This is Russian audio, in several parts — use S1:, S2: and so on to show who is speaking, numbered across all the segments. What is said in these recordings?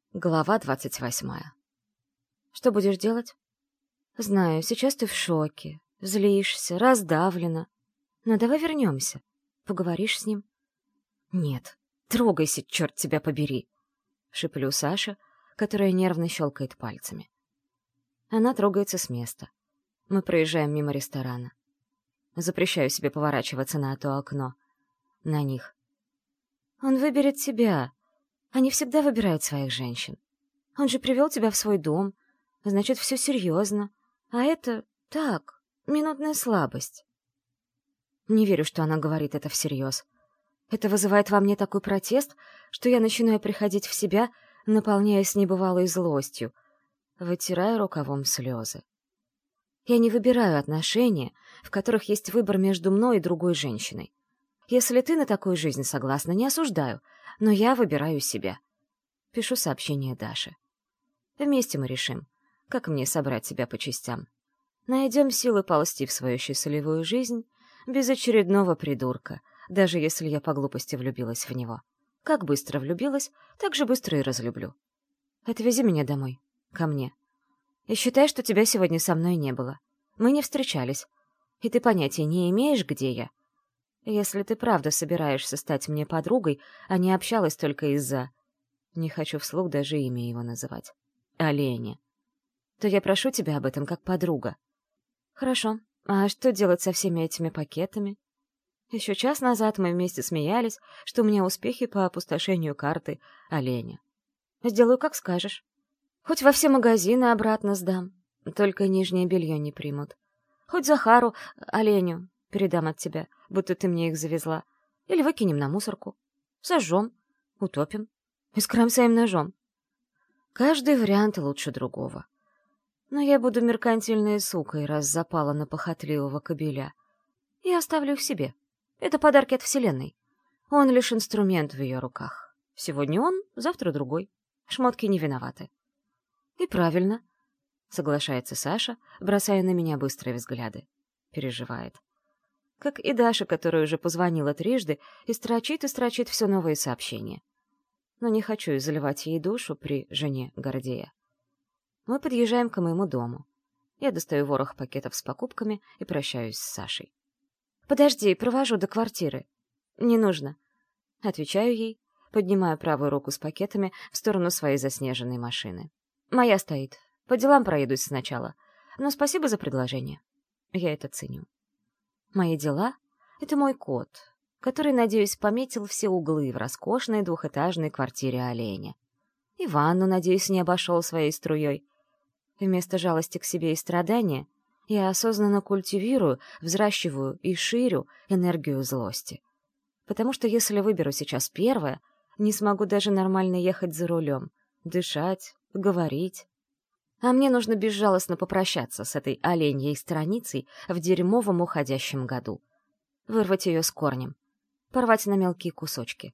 S1: Глава 28. Что будешь делать? Знаю, сейчас ты в шоке, злишься, раздавлена. Но давай вернемся. Поговоришь с ним? Нет, трогайся, черт тебя побери. Шиплю Саше, которая нервно щелкает пальцами. Она трогается с места. Мы проезжаем мимо ресторана. Запрещаю себе поворачиваться на то окно. На них. Он выберет тебя. Они всегда выбирают своих женщин. Он же привел тебя в свой дом, значит, все серьезно. А это так, минутная слабость. Не верю, что она говорит это всерьез. Это вызывает во мне такой протест, что я начинаю приходить в себя, наполняясь небывалой злостью, вытирая рукавом слезы. Я не выбираю отношения, в которых есть выбор между мной и другой женщиной. Если ты на такую жизнь согласна, не осуждаю, но я выбираю себя. Пишу сообщение Даше. Вместе мы решим, как мне собрать себя по частям. Найдем силы ползти в свою счастливую жизнь без очередного придурка, даже если я по глупости влюбилась в него. Как быстро влюбилась, так же быстро и разлюблю. Отвези меня домой, ко мне. И считай, что тебя сегодня со мной не было. Мы не встречались, и ты понятия не имеешь, где я. Если ты правда собираешься стать мне подругой, а не общалась только из-за... Не хочу вслух даже имя его называть. Оленя. То я прошу тебя об этом как подруга. Хорошо. А что делать со всеми этими пакетами? Еще час назад мы вместе смеялись, что у меня успехи по опустошению карты Оленя. Сделаю, как скажешь. Хоть во все магазины обратно сдам. Только нижнее белье не примут. Хоть Захару, Оленю, передам от тебя, будто ты мне их завезла. Или выкинем на мусорку. Сожжем, утопим, искромсаем ножом. Каждый вариант лучше другого. Но я буду меркантильной сукой, раз запала на похотливого кобеля. И оставлю их себе. Это подарки от Вселенной. Он лишь инструмент в ее руках. Сегодня он, завтра другой. Шмотки не виноваты. И правильно, соглашается Саша, бросая на меня быстрые взгляды. Переживает. Как и Даша, которая уже позвонила трижды и строчит все новые сообщения. Но не хочу заливать ей душу при жене Гордея. Мы подъезжаем к моему дому. Я достаю ворох пакетов с покупками и прощаюсь с Сашей. «Подожди, провожу до квартиры». «Не нужно». Отвечаю ей, поднимая правую руку с пакетами в сторону своей заснеженной машины. «Моя стоит. По делам проедусь сначала. Но спасибо за предложение. Я это ценю». Мои дела — это мой кот, который, надеюсь, пометил все углы в роскошной двухэтажной квартире Оленя. И ванну, надеюсь, не обошел своей струей. Вместо жалости к себе и страдания я осознанно культивирую, взращиваю и ширю энергию злости. Потому что если выберу сейчас первое, не смогу даже нормально ехать за рулем, дышать, говорить. А мне нужно безжалостно попрощаться с этой оленьей страницей в дерьмовом уходящем году. Вырвать ее с корнем. Порвать на мелкие кусочки.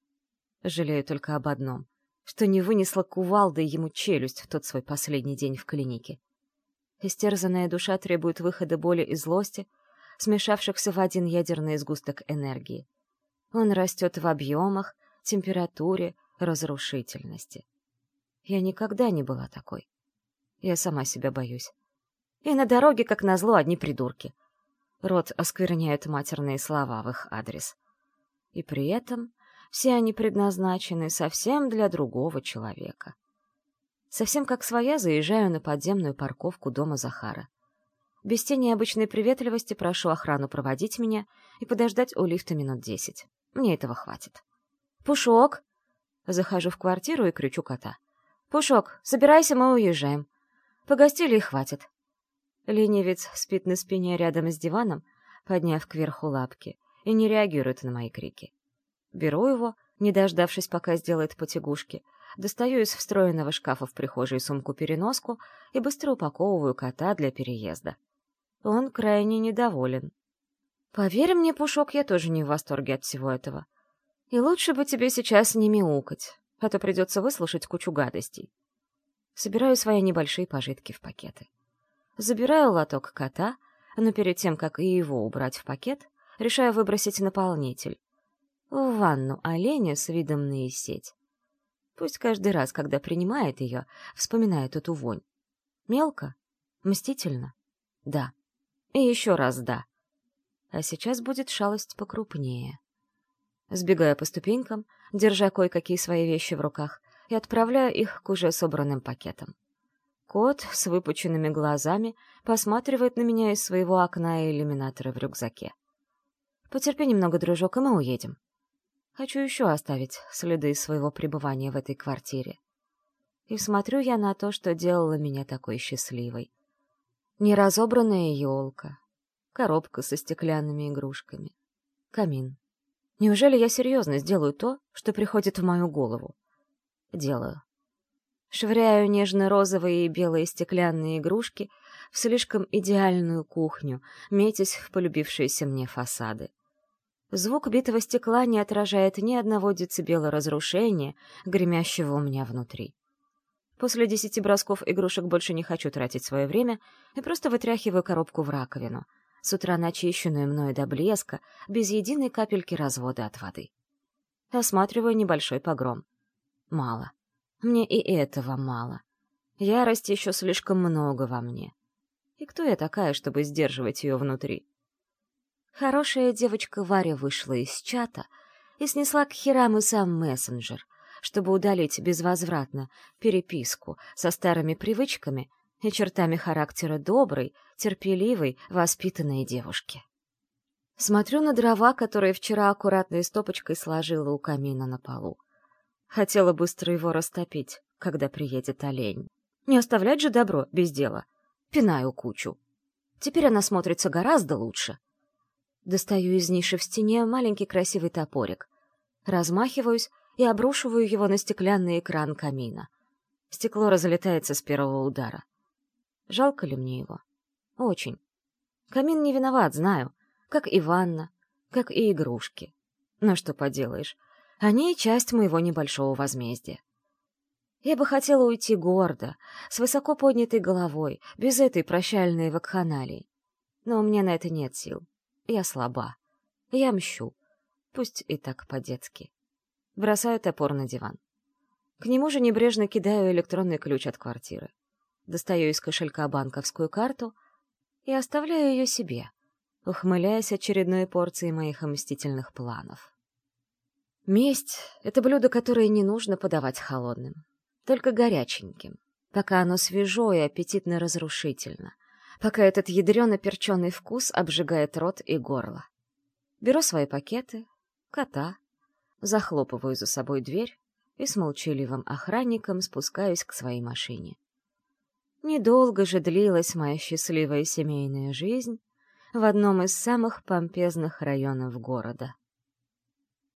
S1: Жалею только об одном, что не вынесла кувалдой ему челюсть в тот свой последний день в клинике. Истерзанная душа требует выхода боли и злости, смешавшихся в один ядерный сгусток энергии. Он растет в объемах, температуре, разрушительности. Я никогда не была такой. Я сама себя боюсь. И на дороге, как назло, одни придурки. Рот оскверняют матерные слова в их адрес. И при этом все они предназначены совсем для другого человека. Совсем как своя заезжаю на подземную парковку дома Захара. Без тени обычной приветливости прошу охрану проводить меня и подождать у лифта минут 10. Мне этого хватит. «Пушок!» Захожу в квартиру и кричу кота. «Пушок, собирайся, мы уезжаем. Погостили и хватит». Ленивец спит на спине рядом с диваном, подняв кверху лапки, и не реагирует на мои крики. Беру его, не дождавшись, пока сделает потягушки, достаю из встроенного шкафа в прихожей сумку-переноску и быстро упаковываю кота для переезда. Он крайне недоволен. Поверь мне, Пушок, я тоже не в восторге от всего этого. И лучше бы тебе сейчас не мяукать, а то придется выслушать кучу гадостей. Собираю свои небольшие пожитки в пакеты. Забираю лоток кота, но перед тем, как и его убрать в пакет, решаю выбросить наполнитель. В ванну оленя с видом на сеть. Пусть каждый раз, когда принимает ее, вспоминает эту вонь. Мелко? Мстительно? Да. И еще раз да. А сейчас будет шалость покрупнее. Сбегаю по ступенькам, держа кое-какие свои вещи в руках, и отправляю их к уже собранным пакетам. Кот с выпученными глазами посматривает на меня из своего окна и иллюминатора в рюкзаке. «Потерпи немного, дружок, и мы уедем. Хочу еще оставить следы своего пребывания в этой квартире. И смотрю я на то, что делало меня такой счастливой. Неразобранная елка, коробка со стеклянными игрушками, камин. Неужели я серьезно сделаю то, что приходит в мою голову? Делаю. Швыряю нежно-розовые и белые стеклянные игрушки в слишком идеальную кухню, метясь в полюбившиеся мне фасады. Звук битого стекла не отражает ни одного децибела разрушения, гремящего у меня внутри. После 10 бросков игрушек больше не хочу тратить свое время и просто вытряхиваю коробку в раковину, с утра начищенную мною до блеска, без единой капельки развода от воды. Осматриваю небольшой погром. Мало. Мне и этого мало. Ярости еще слишком много во мне. И кто я такая, чтобы сдерживать ее внутри? Хорошая девочка Варя вышла из чата и снесла к херам и сам мессенджер, чтобы удалить безвозвратно переписку со старыми привычками и чертами характера доброй, терпеливой, воспитанной девушки. Смотрю на дрова, которые вчера аккуратной стопочкой сложила у камина на полу. Хотела быстро его растопить, когда приедет олень. Не оставлять же добро без дела. Пинаю кучу. Теперь она смотрится гораздо лучше. Достаю из ниши в стене маленький красивый топорик. Размахиваюсь и обрушиваю его на стеклянный экран камина. Стекло разлетается с первого удара. Жалко ли мне его? Очень. Камин не виноват, знаю. Как и ванна, как и игрушки. Но что поделаешь, они — часть моего небольшого возмездия. Я бы хотела уйти гордо, с высоко поднятой головой, без этой прощальной вакханалии. Но у меня на это нет сил. Я слаба. Я мщу. Пусть и так по-детски. Бросаю топор на диван. К нему же небрежно кидаю электронный ключ от квартиры. Достаю из кошелька банковскую карту и оставляю ее себе, ухмыляясь очередной порцией моих мстительных планов. Месть — это блюдо, которое не нужно подавать холодным, только горяченьким, пока оно свежо и аппетитно-разрушительно, пока этот ядрено-перченый вкус обжигает рот и горло. Беру свои пакеты, кота, захлопываю за собой дверь и с молчаливым охранником спускаюсь к своей машине. Недолго же длилась моя счастливая семейная жизнь в одном из самых помпезных районов города.